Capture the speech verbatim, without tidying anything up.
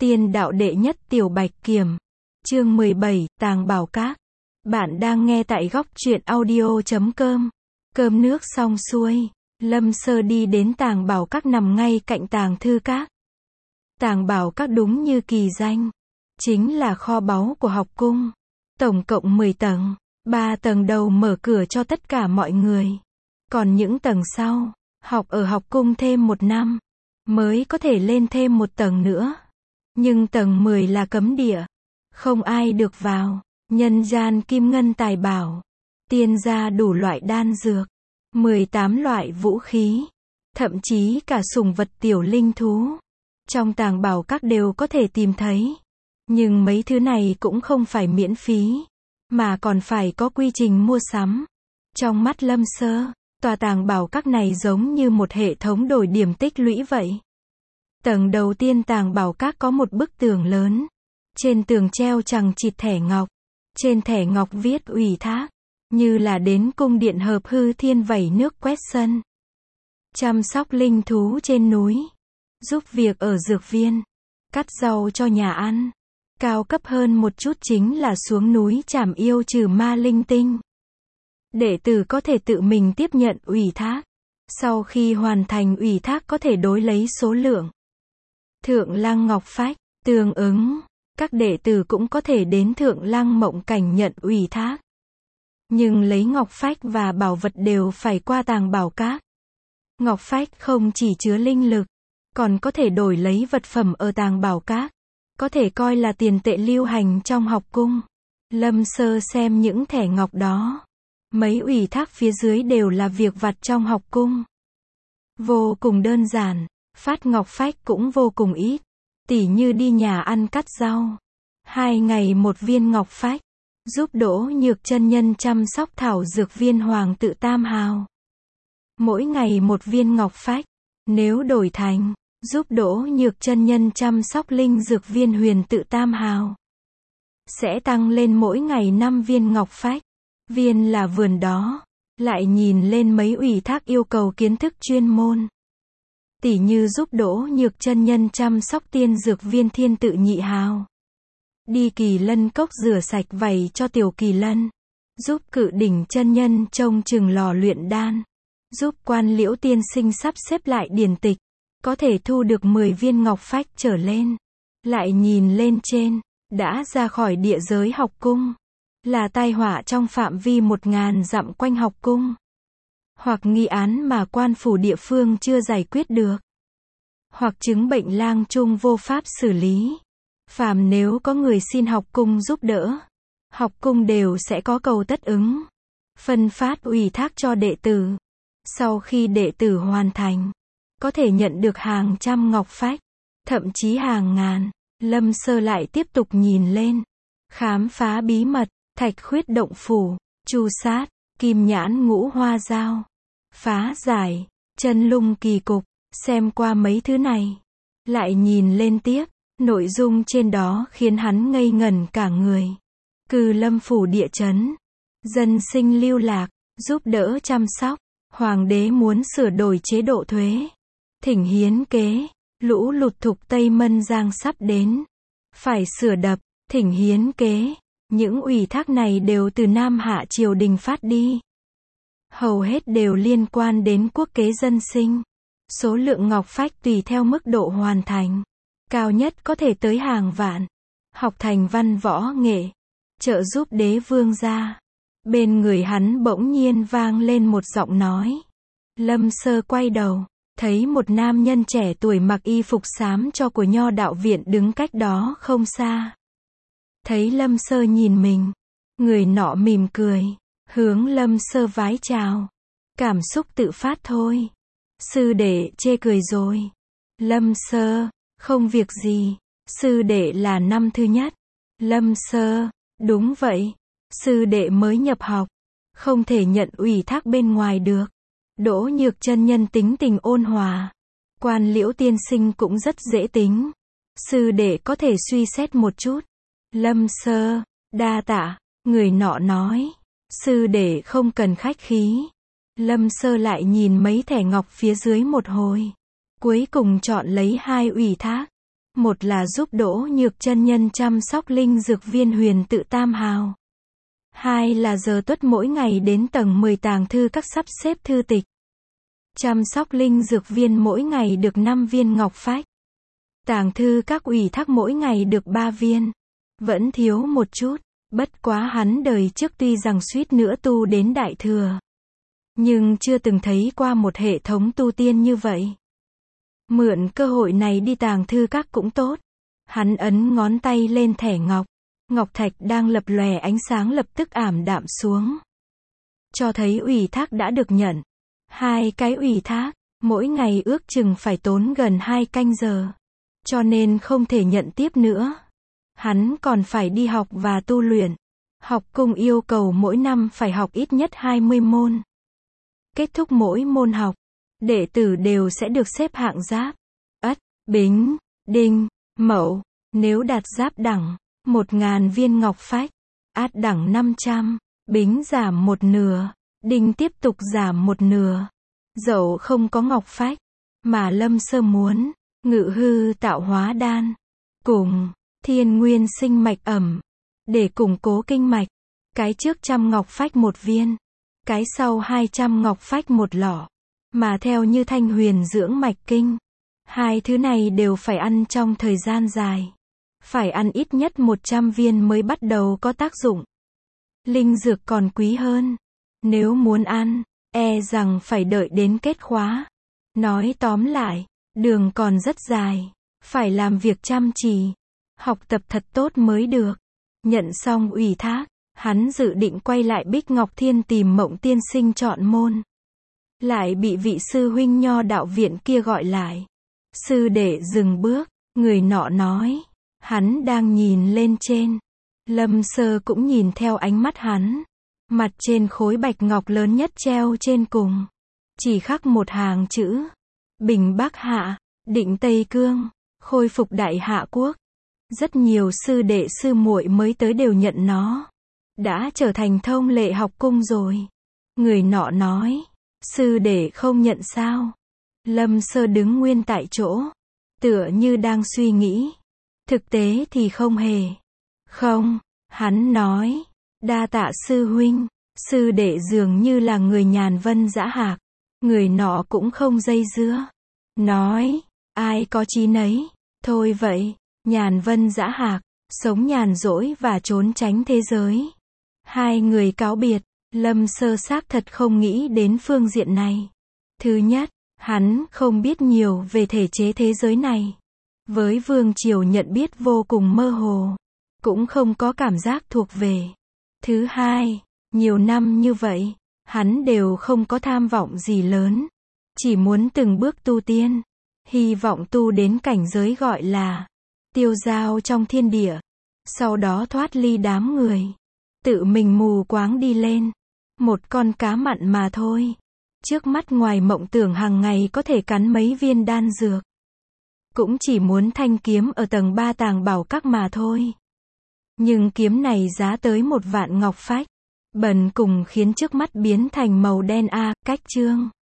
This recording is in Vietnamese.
Tiên đạo đệ nhất Tiểu Bạch Kiểm. Chương mười bảy, Tàng Bảo Các. Bạn đang nghe tại góc truyện audio chấm com. Cơm nước xong xuôi, Lâm Sơ đi đến Tàng Bảo Các nằm ngay cạnh Tàng Thư Các. Tàng Bảo Các đúng như kỳ danh, chính là kho báu của học cung. Tổng cộng mười tầng, ba tầng đầu mở cửa cho tất cả mọi người. Còn những tầng sau, học ở học cung thêm một năm, mới có thể lên thêm một tầng nữa. Nhưng tầng mười là cấm địa, không ai được vào. Nhân gian kim ngân tài bảo, tiên gia đủ loại đan dược, mười tám loại vũ khí, thậm chí cả sủng vật tiểu linh thú. Trong Tàng Bảo Các đều có thể tìm thấy. Nhưng mấy thứ này cũng không phải miễn phí, mà còn phải có quy trình mua sắm. Trong mắt Lâm Sơ, tòa Tàng Bảo Các này giống như một hệ thống đổi điểm tích lũy vậy. Tầng đầu tiên Tàng Bảo Các có một bức tường lớn. Trên tường treo chằng chịt thẻ ngọc. Trên thẻ ngọc viết ủy thác, như là đến cung điện Hợp Hư Thiên vẩy nước quét sân. Chăm sóc linh thú trên núi, giúp việc ở dược viên, cắt rau cho nhà ăn. Cao cấp hơn một chút chính là xuống núi trảm yêu trừ ma linh tinh. Đệ tử có thể tự mình tiếp nhận ủy thác. Sau khi hoàn thành ủy thác có thể đối lấy số lượng. Thượng Lăng Ngọc Phách, tương ứng, các đệ tử cũng có thể đến Thượng Lăng Mộng Cảnh nhận ủy thác. Nhưng lấy Ngọc Phách và bảo vật đều phải qua Tàng Bảo Các. Ngọc Phách không chỉ chứa linh lực, còn có thể đổi lấy vật phẩm ở Tàng Bảo Các. Có thể coi là tiền tệ lưu hành trong học cung. Lâm Sơ xem những thẻ ngọc đó. Mấy ủy thác phía dưới đều là việc vặt trong học cung. Vô cùng đơn giản, phát Ngọc Phách cũng vô cùng ít. Tỉ như đi nhà ăn cắt rau. Hai ngày một viên Ngọc Phách. Giúp Đỗ Nhược chân nhân chăm sóc thảo dược viên Hoàng Tự Tam Hào. Mỗi ngày một viên Ngọc Phách. Nếu đổi thành, giúp Đỗ Nhược chân nhân chăm sóc linh dược viên Huyền Tự Tam Hào. Sẽ tăng lên mỗi ngày năm viên Ngọc Phách. Viên là vườn đó. Lại nhìn lên mấy ủy thác yêu cầu kiến thức chuyên môn. Tỉ như giúp Đỗ Nhược chân nhân chăm sóc tiên dược viên Thiên Tự Nhị Hào. Đi Kỳ Lân Cốc rửa sạch vảy cho Tiểu Kỳ Lân. Giúp Cự Đỉnh chân nhân trông chừng lò luyện đan. Giúp Quan Liễu tiên sinh sắp xếp lại điển tịch. Có thể thu được mười viên Ngọc Phách trở lên. Lại nhìn lên trên, đã ra khỏi địa giới học cung. Là tai họa trong phạm vi một ngàn dặm quanh học cung. Hoặc nghi án mà quan phủ địa phương chưa giải quyết được. Hoặc chứng bệnh lang trung vô pháp xử lý. Phàm nếu có người xin học cung giúp đỡ, học cung đều sẽ có cầu tất ứng. Phân phát ủy thác cho đệ tử. Sau khi đệ tử hoàn thành, có thể nhận được hàng trăm Ngọc Phách, thậm chí hàng ngàn. Lâm Sơ lại tiếp tục nhìn lên. Khám phá bí mật, Thạch Khuyết Động Phủ, Chu Sát, Kim Nhãn Ngũ Hoa Dao. Phá giải, Chân Lung Kỳ Cục. Xem qua mấy thứ này, lại nhìn lên tiếp, nội dung trên đó khiến hắn ngây ngẩn cả người. Cừ Lâm Phủ địa chấn, dân sinh lưu lạc, giúp đỡ chăm sóc, hoàng đế muốn sửa đổi chế độ thuế, thỉnh hiến kế, lũ lụt Thục Tây Mân Giang sắp đến, phải sửa đập, thỉnh hiến kế. Những ủy thác này đều từ Nam Hạ triều đình phát đi. Hầu hết đều liên quan đến quốc kế dân sinh. Số lượng Ngọc Phách tùy theo mức độ hoàn thành. Cao nhất có thể tới hàng vạn. Học thành văn võ nghệ, trợ giúp đế vương gia. Bên người hắn bỗng nhiên vang lên một giọng nói. Lâm Sơ quay đầu, thấy một nam nhân trẻ tuổi mặc y phục xám cho của Nho Đạo Viện đứng cách đó không xa. Thấy Lâm Sơ nhìn mình, người nọ mỉm cười, hướng Lâm Sơ vái chào. Cảm xúc tự phát thôi. Sư đệ chê cười rồi. Lâm Sơ, không việc gì. Sư đệ là năm thứ nhất. Lâm Sơ, đúng vậy. Sư đệ mới nhập học, không thể nhận ủy thác bên ngoài được. Đỗ Nhược chân nhân tính tình ôn hòa. Quan Liễu tiên sinh cũng rất dễ tính. Sư đệ có thể suy xét một chút. Lâm Sơ, đa tạ. Người nọ nói. Sư đệ không cần khách khí. Lâm Sơ lại nhìn mấy thẻ ngọc phía dưới một hồi. Cuối cùng chọn lấy hai ủy thác. Một là giúp Đỗ Nhược chân nhân chăm sóc linh dược viên huyền tự tam hào. Hai là giờ tuất mỗi ngày đến tầng mười tàng thư các sắp xếp thư tịch. Chăm sóc linh dược viên mỗi ngày được năm viên ngọc phách. Tàng thư các ủy thác mỗi ngày được ba viên. Vẫn thiếu một chút, bất quá hắn đời trước tuy rằng suýt nữa tu đến đại thừa. Nhưng chưa từng thấy qua một hệ thống tu tiên như vậy. Mượn cơ hội này đi tàng thư các cũng tốt. Hắn ấn ngón tay lên thẻ ngọc. Ngọc thạch đang lập lòe ánh sáng lập tức ảm đạm xuống. Cho thấy ủy thác đã được nhận. Hai cái ủy thác, mỗi ngày ước chừng phải tốn gần hai canh giờ. Cho nên không thể nhận tiếp nữa. Hắn còn phải đi học và tu luyện. Học cung yêu cầu mỗi năm phải học ít nhất hai mươi môn. Kết thúc mỗi môn học, đệ tử đều sẽ được xếp hạng giáp. Ất, Bính, Đinh, Mậu. Nếu đạt giáp đẳng, một ngàn viên ngọc phách. Át đẳng năm trăm, Bính giảm một nửa, Đinh tiếp tục giảm một nửa. Dẫu không có ngọc phách, mà Lâm Sơ muốn ngự hư tạo hóa đan, cùng thiên nguyên sinh mạch ẩm, để củng cố kinh mạch. Cái trước trăm ngọc phách một viên, cái sau hai trăm ngọc phách một lọ. Mà theo như Thanh Huyền dưỡng mạch kinh, hai thứ này đều phải ăn trong thời gian dài. Phải ăn ít nhất một trăm viên mới bắt đầu có tác dụng. Linh dược còn quý hơn. Nếu muốn ăn, e rằng phải đợi đến kết khóa. Nói tóm lại, đường còn rất dài. Phải làm việc chăm chỉ. Học tập thật tốt mới được. Nhận xong ủy thác, hắn dự định quay lại Bích Ngọc Thiên tìm Mộng tiên sinh chọn môn. Lại bị vị sư huynh Nho đạo viện kia gọi lại. Sư đệ dừng bước, người nọ nói. Hắn đang nhìn lên trên. Lâm Sơ cũng nhìn theo ánh mắt hắn. Mặt trên khối bạch ngọc lớn nhất treo trên cùng. Chỉ khắc một hàng chữ. Bình Bắc Hạ, định Tây Cương, khôi phục Đại Hạ Quốc. Rất nhiều sư đệ sư muội mới tới đều nhận nó. Đã trở thành thông lệ học cung rồi. Người nọ nói. Sư đệ không nhận sao? Lâm Sơ đứng nguyên tại chỗ. Tựa như đang suy nghĩ. Thực tế thì không hề. Không, hắn nói. Đa tạ sư huynh. Sư đệ dường như là người nhàn vân dã hạc. Người nọ cũng không dây dưa. Nói, ai có chí nấy. Thôi vậy, nhàn vân dã hạc, sống nhàn rỗi và trốn tránh thế giới. Hai người cáo biệt. Lâm Sơ xác thật không nghĩ đến phương diện này. Thứ nhất, hắn không biết nhiều về thể chế thế giới này. Với vương triều nhận biết vô cùng mơ hồ. Cũng không có cảm giác thuộc về. Thứ hai, nhiều năm như vậy, hắn đều không có tham vọng gì lớn. Chỉ muốn từng bước tu tiên. Hy vọng tu đến cảnh giới gọi là tiêu dao trong thiên địa. Sau đó thoát ly đám người. Tự mình mù quáng đi lên. Một con cá mặn mà thôi. Trước mắt ngoài mộng tưởng hàng ngày có thể cắn mấy viên đan dược. Cũng chỉ muốn thanh kiếm ở tầng ba tàng bảo các mà thôi. Nhưng kiếm này giá tới một vạn ngọc phách. Bần cùng khiến trước mắt biến thành màu đen a, cách chương.